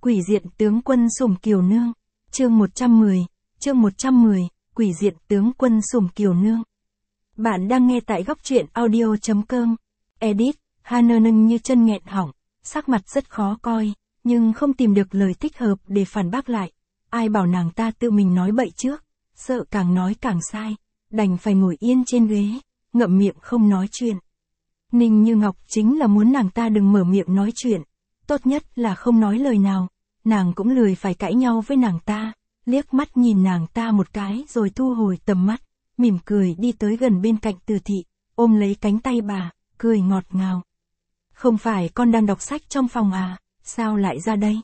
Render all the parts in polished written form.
Quỷ diện tướng quân Sủng Kiều Nương. Chương 110, Quỷ diện tướng quân Sủng Kiều Nương. Bạn đang nghe tại góc truyện audio.com. Edit, Hana Nâng Như Chân nghẹn họng, sắc mặt rất khó coi, nhưng không tìm được lời thích hợp để phản bác lại. Ai bảo nàng ta tự mình nói bậy trước, sợ càng nói càng sai, đành phải ngồi yên trên ghế, ngậm miệng không nói chuyện. Ninh Như Ngọc chính là muốn nàng ta đừng mở miệng nói chuyện, tốt nhất là không nói lời nào, nàng cũng lười phải cãi nhau với nàng ta, liếc mắt nhìn nàng ta một cái rồi thu hồi tầm mắt, mỉm cười đi tới gần bên cạnh Từ Thị, ôm lấy cánh tay bà, cười ngọt ngào. Không phải con đang đọc sách trong phòng à, sao lại ra đây?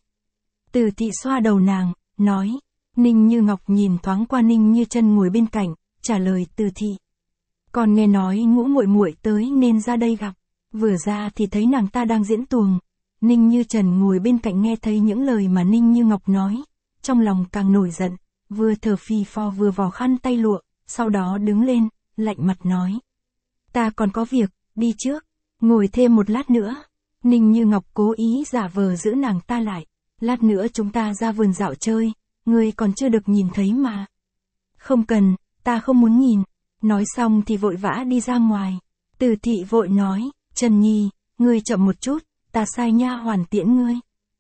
Từ Thị xoa đầu nàng, nói. Ninh Như Ngọc nhìn thoáng qua Ninh Như Chân ngồi bên cạnh, trả lời Từ Thị. Con nghe nói Ngũ muội muội tới nên ra đây gặp, vừa ra thì thấy nàng ta đang diễn tuồng. Ninh Như Trần ngồi bên cạnh nghe thấy những lời mà Ninh Như Ngọc nói, trong lòng càng nổi giận, vừa thở phì phò vừa vò khăn tay lụa, sau đó đứng lên, lạnh mặt nói. Ta còn có việc, đi trước, ngồi thêm một lát nữa. Ninh Như Ngọc cố ý giả vờ giữ nàng ta lại, lát nữa chúng ta ra vườn dạo chơi, ngươi còn chưa được nhìn thấy mà. Không cần, ta không muốn nhìn. Nói xong thì vội vã đi ra ngoài. Từ Thị vội nói, Trần Nhi, ngươi chậm một chút, ta sai nha hoàn tiễn ngươi.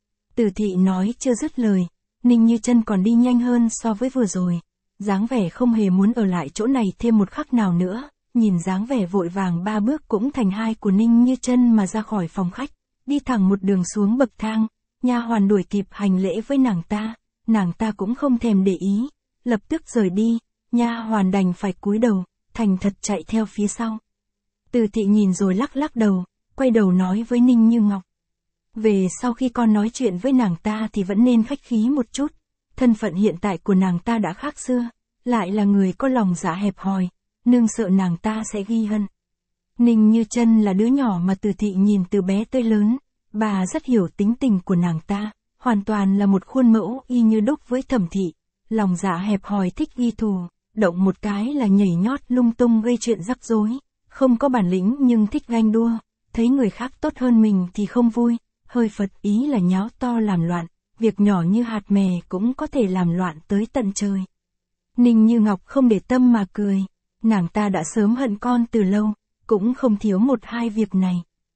Từ Thị nói chưa dứt lời, Ninh Như Chân còn đi nhanh hơn so với vừa rồi, dáng vẻ không hề muốn ở lại chỗ này thêm một khắc nào nữa, nhìn dáng vẻ vội vàng 3 bước cũng thành 2 của Ninh Như Chân mà ra khỏi phòng khách, đi thẳng một đường xuống bậc thang, nha hoàn đuổi kịp hành lễ với nàng ta cũng không thèm để ý, lập tức rời đi, nha hoàn đành phải cúi đầu, thành thật chạy theo phía sau. Từ Thị nhìn rồi lắc lắc đầu, quay đầu nói với Ninh Như Ngọc. Về sau khi con nói chuyện với nàng ta thì vẫn nên khách khí một chút, thân phận hiện tại của nàng ta đã khác xưa, lại là người có lòng dạ hẹp hòi, nương sợ nàng ta sẽ ghi hận. Ninh Như Chân là đứa nhỏ mà Từ Thị nhìn từ bé tới lớn, bà rất hiểu tính tình của nàng ta, hoàn toàn là một khuôn mẫu y như đúc với Thẩm Thị, lòng dạ hẹp hòi thích ghi thù, động một cái là nhảy nhót lung tung gây chuyện rắc rối, không có bản lĩnh nhưng thích ganh đua, thấy người khác tốt hơn mình thì không vui, hơi phật ý là nháo to làm loạn, việc nhỏ như hạt mè cũng có thể làm loạn tới tận trời. Ninh Như Ngọc không để tâm mà cười, nàng ta đã sớm hận con từ lâu, cũng không thiếu một hai việc này.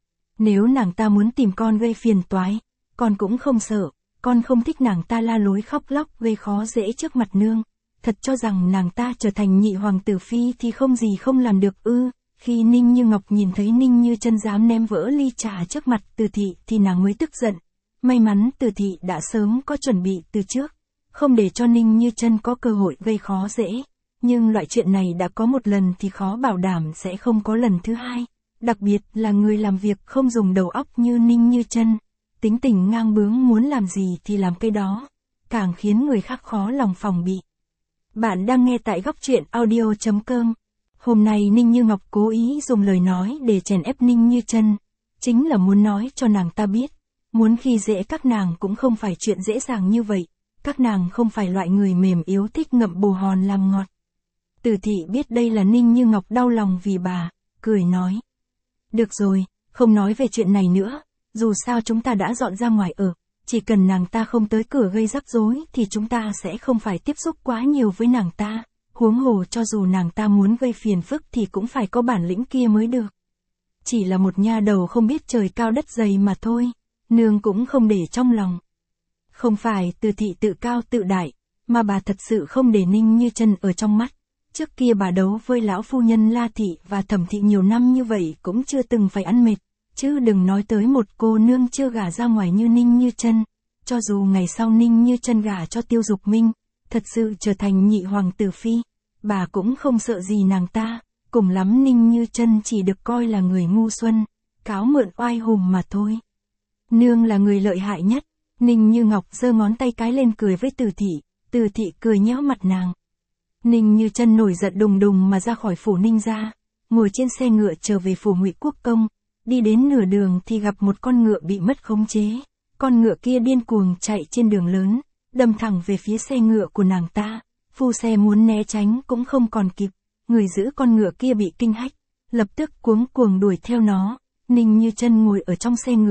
Nếu nàng ta muốn tìm con gây phiền toái, con cũng không sợ, con không thích nàng ta la lối khóc lóc gây khó dễ trước mặt nương. Thật cho rằng nàng ta trở thành nhị hoàng tử phi thì không gì không làm được ư. Khi Ninh Như Ngọc nhìn thấy Ninh Như Chân dám ném vỡ ly trà trước mặt Từ Thị thì nàng mới tức giận. May mắn Từ Thị đã sớm có chuẩn bị từ trước, không để cho Ninh Như Chân có cơ hội gây khó dễ. Nhưng loại chuyện này đã có một lần thì khó bảo đảm sẽ không có lần thứ hai. Đặc biệt là người làm việc không dùng đầu óc như Ninh Như Chân, tính tình ngang bướng muốn làm gì thì làm cái đó, càng khiến người khác khó lòng phòng bị. Bạn đang nghe tại góc truyện audio.com. Hôm nay Ninh Như Ngọc cố ý dùng lời nói để chèn ép Ninh Như Chân, chính là muốn nói cho nàng ta biết, muốn khi dễ các nàng cũng không phải chuyện dễ dàng như vậy, các nàng không phải loại người mềm yếu thích ngậm bồ hòn làm ngọt. Từ Thị biết đây là Ninh Như Ngọc đau lòng vì bà, cười nói. Được rồi, không nói về chuyện này nữa, dù sao chúng ta đã dọn ra ngoài ở. Chỉ cần nàng ta không tới cửa gây rắc rối thì chúng ta sẽ không phải tiếp xúc quá nhiều với nàng ta, huống hồ cho dù nàng ta muốn gây phiền phức thì cũng phải có bản lĩnh kia mới được. Chỉ là một nha đầu không biết trời cao đất dày mà thôi, nương cũng không để trong lòng. Không phải Từ Thị tự cao tự đại, mà bà thật sự không để Ninh Như Chân ở trong mắt. Trước kia bà đấu với lão phu nhân La Thị và Thẩm Thị nhiều năm như vậy cũng chưa từng phải ăn mệt. Chứ đừng nói tới một cô nương chưa gả ra ngoài như Ninh Như Chân. Cho dù ngày sau Ninh Như Chân gả cho Tiêu Dục Minh, thật sự trở thành nhị hoàng tử phi, bà cũng không sợ gì nàng ta, cùng lắm Ninh Như Chân chỉ được coi là người ngu xuân, cáo mượn oai hùng mà thôi. Nương là người lợi hại nhất. Ninh Như Ngọc giơ ngón tay cái lên cười với Từ Thị, Từ Thị cười nhéo mặt nàng. Ninh Như Chân nổi giận đùng đùng mà ra khỏi phủ Ninh gia, ngồi trên xe ngựa trở về phủ Ngụy Quốc Công. Đi đến nửa đường thì gặp một con ngựa bị mất khống chế. Con ngựa kia điên cuồng chạy trên đường lớn, đâm thẳng về phía xe ngựa của nàng ta. Phu xe muốn né tránh cũng không còn kịp. Người giữ con ngựa kia bị kinh hách, lập tức cuống cuồng đuổi theo nó. Ninh Như Chân ngồi ở trong xe ngựa,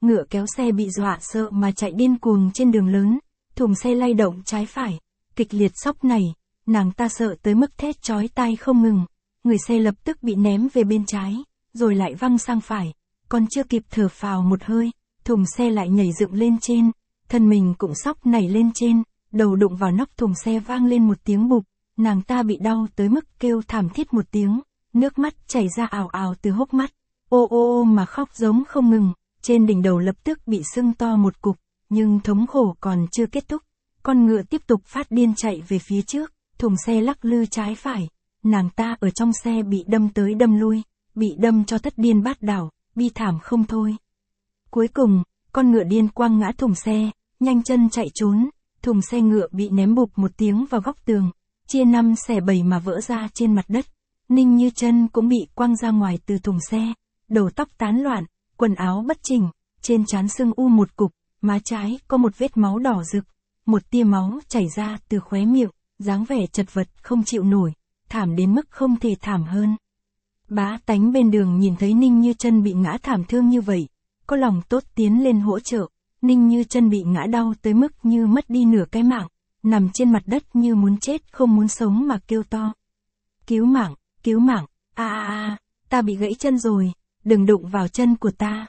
ngựa kéo xe bị dọa sợ mà chạy điên cuồng trên đường lớn, thùng xe lay động trái phải, kịch liệt sóc nảy, nàng ta sợ tới mức thét chói tai không ngừng, người xe lập tức bị ném về bên trái, rồi lại văng sang phải, còn chưa kịp thở phào một hơi, thùng xe lại nhảy dựng lên trên, thân mình cũng sóc nảy lên trên, đầu đụng vào nóc thùng xe vang lên một tiếng bụp, nàng ta bị đau tới mức kêu thảm thiết một tiếng, nước mắt chảy ra ào ào từ hốc mắt, ô ô ô mà khóc giống không ngừng, trên đỉnh đầu lập tức bị sưng to một cục, nhưng thống khổ còn chưa kết thúc, con ngựa tiếp tục phát điên chạy về phía trước, thùng xe lắc lư trái phải, nàng ta ở trong xe bị đâm tới đâm lui, bị đâm cho thất điên bát đảo, bi thảm không thôi. Cuối cùng, con ngựa điên quăng ngã thùng xe, nhanh chân chạy trốn, thùng xe ngựa bị ném bụp một tiếng vào góc tường, chia 5 xẻ 7 mà vỡ ra trên mặt đất. Ninh Như Chân cũng bị quăng ra ngoài từ thùng xe, đầu tóc tán loạn, quần áo bất chỉnh, trên trán sưng u một cục, má trái có một vết máu đỏ rực, một tia máu chảy ra từ khóe miệng, dáng vẻ chật vật không chịu nổi, thảm đến mức không thể thảm hơn. Bá tánh bên đường nhìn thấy Ninh Như Chân bị ngã thảm thương như vậy, có lòng tốt tiến lên hỗ trợ. Ninh Như Chân bị ngã đau tới mức như mất đi nửa cái mạng, nằm trên mặt đất như muốn chết không muốn sống mà kêu to. Cứu mạng, ta bị gãy chân rồi, đừng đụng vào chân của ta,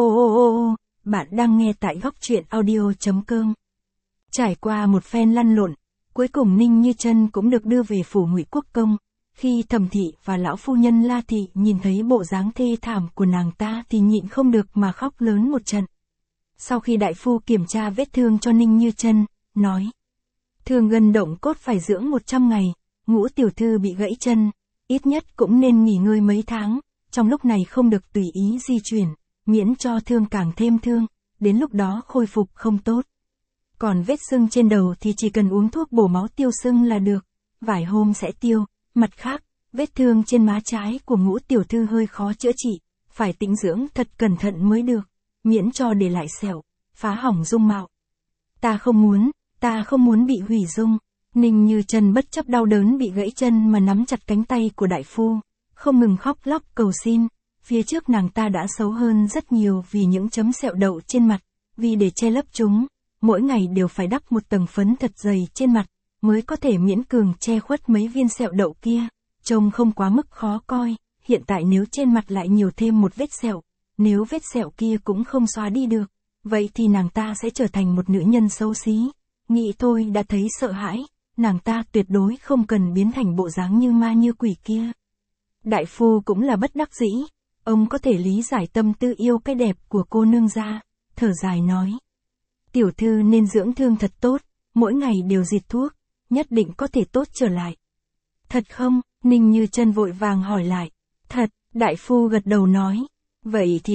ô, bạn đang nghe tại góc truyện audio.com. Trải qua một phen lăn lộn, cuối cùng Ninh Như Chân cũng được đưa về phủ Ngụy Quốc Công. Khi Thẩm Thị và lão phu nhân La Thị nhìn thấy bộ dáng thê thảm của nàng ta thì nhịn không được mà khóc lớn một trận. Sau khi đại phu kiểm tra vết thương cho Ninh Như Chân, nói: thương gân động cốt phải dưỡng 100 ngày, Ngũ tiểu thư bị gãy chân, ít nhất cũng nên nghỉ ngơi mấy tháng, trong lúc này không được tùy ý di chuyển, miễn cho thương càng thêm thương, đến lúc đó khôi phục không tốt. Còn vết sưng trên đầu thì chỉ cần uống thuốc bổ máu tiêu sưng là được, vài hôm sẽ tiêu. Mặt khác, vết thương trên má trái của Ngũ tiểu thư hơi khó chữa trị, phải tĩnh dưỡng thật cẩn thận mới được, miễn cho để lại sẹo, phá hỏng dung mạo. Ta không muốn bị hủy dung. Ninh Như Chân bất chấp đau đớn bị gãy chân mà nắm chặt cánh tay của đại phu, không ngừng khóc lóc cầu xin. Phía trước nàng ta đã xấu hơn rất nhiều vì những chấm sẹo đậu trên mặt, vì để che lấp chúng, mỗi ngày đều phải đắp một tầng phấn thật dày trên mặt, mới có thể miễn cường che khuất mấy viên sẹo đậu kia, trông không quá mức khó coi. Hiện tại nếu trên mặt lại nhiều thêm một vết sẹo, nếu vết sẹo kia cũng không xóa đi được, vậy thì nàng ta sẽ trở thành một nữ nhân xấu xí. Nghĩ thôi đã thấy sợ hãi, nàng ta tuyệt đối không cần biến thành bộ dáng như ma như quỷ kia. Đại phu cũng là bất đắc dĩ, ông có thể lý giải tâm tư yêu cái đẹp của cô nương gia, thở dài nói: tiểu thư nên dưỡng thương thật tốt, mỗi ngày đều diệt thuốc, nhất định có thể tốt trở lại. Thật không? Ninh Như Chân vội vàng hỏi lại. Thật, đại phu gật đầu nói. Vậy thì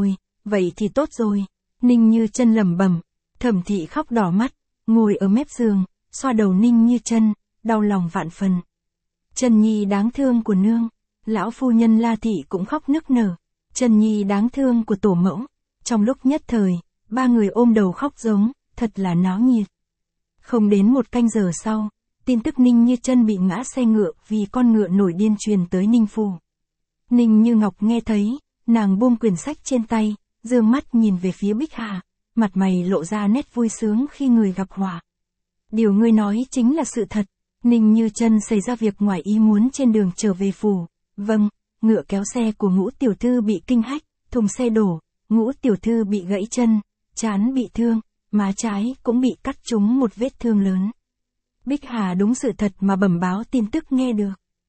tốt rồi. Ninh Như Chân lẩm bẩm. Thẩm Thị khóc đỏ mắt, ngồi ở mép giường, xoa đầu Ninh Như Chân, đau lòng vạn phần. Chân nhi đáng thương của nương. Lão phu nhân La Thị cũng khóc nức nở. Chân nhi đáng thương của tổ mẫu. Trong lúc nhất thời, ba người ôm đầu khóc giống, thật là náo nhiệt. Không đến một canh giờ sau, tin tức Ninh Như Chân bị ngã xe ngựa vì con ngựa nổi điên truyền tới Ninh phủ. Ninh Như Ngọc nghe thấy, nàng buông quyển sách trên tay, dương mắt nhìn về phía Bích Hà, mặt mày lộ ra nét vui sướng khi người gặp họa. Điều ngươi nói chính là sự thật, Ninh Như Chân xảy ra việc ngoài ý muốn trên đường trở về phủ. Vâng, ngựa kéo xe của Ngũ tiểu thư bị kinh hách, thùng xe đổ, Ngũ tiểu thư bị gãy chân, trán bị thương, má trái cũng bị cắt trúng một vết thương lớn. Bích Hà đúng sự thật mà bẩm báo tin tức nghe được.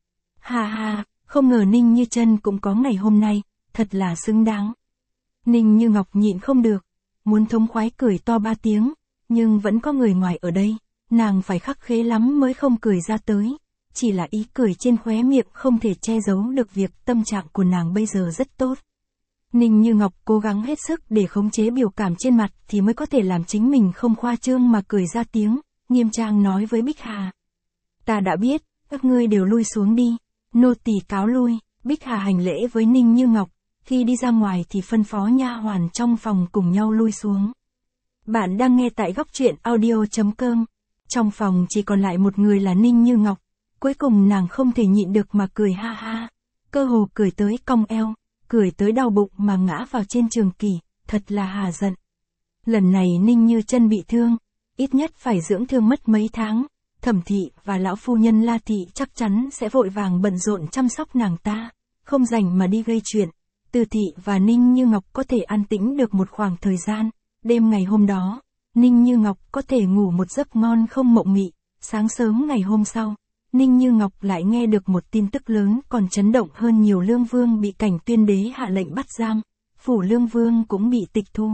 Ha, không ngờ Ninh Như Chân cũng có ngày hôm nay, thật là xứng đáng. Ninh Như Ngọc nhịn không được, muốn thống khoái cười to 3 tiếng, nhưng vẫn có người ngoài ở đây, nàng phải khắc khế lắm mới không cười ra tới. Chỉ là ý cười trên khóe miệng không thể che giấu được việc tâm trạng của nàng bây giờ rất tốt. Ninh Như Ngọc cố gắng hết sức để khống chế biểu cảm trên mặt thì mới có thể làm chính mình không khoa trương mà cười ra tiếng, nghiêm trang nói với Bích Hà. Ta đã biết, các ngươi đều lui xuống đi, nô tỳ cáo lui. Bích Hà hành lễ với Ninh Như Ngọc, khi đi ra ngoài thì phân phó nha hoàn trong phòng cùng nhau lui xuống. Bạn đang nghe tại góc truyện audio.com. Trong phòng chỉ còn lại một người là Ninh Như Ngọc, cuối cùng nàng không thể nhịn được mà cười ha ha, cơ hồ cười tới cong eo, cười tới đau bụng mà ngã vào trên trường kỷ, thật là hả giận. Lần này Ninh Như Chân bị thương, ít nhất phải dưỡng thương mất mấy tháng, Thẩm thị và lão phu nhân La thị chắc chắn sẽ vội vàng bận rộn chăm sóc nàng ta, không rảnh mà đi gây chuyện. Từ thị và Ninh Như Ngọc có thể an tĩnh được một khoảng thời gian, đêm ngày hôm đó, Ninh Như Ngọc có thể ngủ một giấc ngon không mộng mị, sáng sớm ngày hôm sau, Ninh Như Ngọc lại nghe được một tin tức lớn còn chấn động hơn nhiều. Lương Vương bị Cảnh Tuyên đế hạ lệnh bắt giam, phủ Lương Vương cũng bị tịch thu.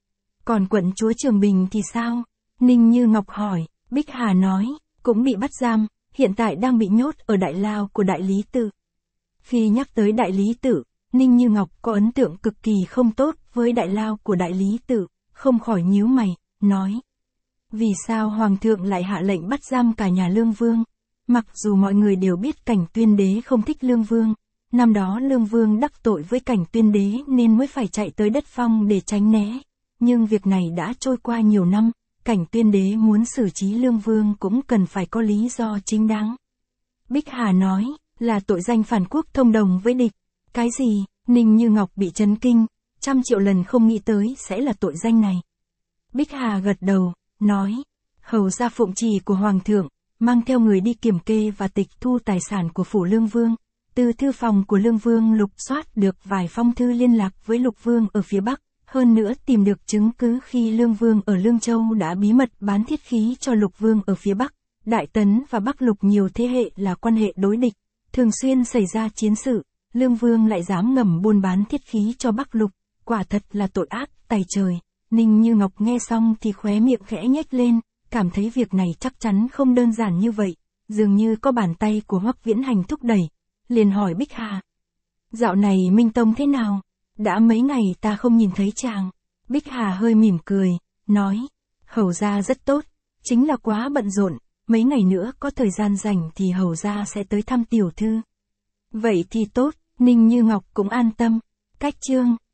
Còn quận chúa Trường Bình thì sao? Ninh Như Ngọc hỏi. Bích Hà nói, cũng bị bắt giam, hiện tại đang bị nhốt ở đại lao của Đại Lý Tự. Khi nhắc tới Đại Lý Tự, Ninh Như Ngọc có ấn tượng cực kỳ không tốt với đại lao của Đại Lý Tự, không khỏi nhíu mày, nói. Vì sao Hoàng thượng lại hạ lệnh bắt giam cả nhà Lương Vương? Mặc dù mọi người đều biết Cảnh Tuyên đế không thích Lương Vương, năm đó Lương Vương đắc tội với Cảnh Tuyên đế nên mới phải chạy tới đất Phong để tránh né. Nhưng việc này đã trôi qua nhiều năm, Cảnh Tuyên đế muốn xử trí Lương Vương cũng cần phải có lý do chính đáng. Bích Hà nói, là tội danh phản quốc thông đồng với địch. Cái gì? Ninh Như Ngọc bị chấn kinh, 100 triệu lần không nghĩ tới sẽ là tội danh này. Bích Hà gật đầu, nói, hầu gia phụng chỉ của Hoàng thượng, mang theo người đi kiểm kê và tịch thu tài sản của phủ Lương Vương. Từ thư phòng của Lương Vương lục soát được vài phong thư liên lạc với Lục Vương ở phía Bắc, hơn nữa tìm được chứng cứ khi Lương Vương ở Lương Châu đã bí mật bán thiết khí cho Lục Vương ở phía Bắc. Đại Tấn và Bắc Lục nhiều thế hệ là quan hệ đối địch, thường xuyên xảy ra chiến sự, Lương Vương lại dám ngầm buôn bán thiết khí cho Bắc Lục, quả thật là tội ác tày trời. Ninh Như Ngọc nghe xong thì khóe miệng khẽ nhếch lên, cảm thấy việc này chắc chắn không đơn giản như vậy, dường như có bàn tay của Hoắc Viễn Hành thúc đẩy, liền hỏi Bích Hà. Dạo này Minh Tông thế nào? Đã mấy ngày ta không nhìn thấy chàng. Bích Hà hơi mỉm cười, nói, hầu gia rất tốt, chính là quá bận rộn, mấy ngày nữa có thời gian rảnh thì hầu gia sẽ tới thăm tiểu thư. Vậy thì tốt, Ninh Như Ngọc cũng an tâm. Cách chương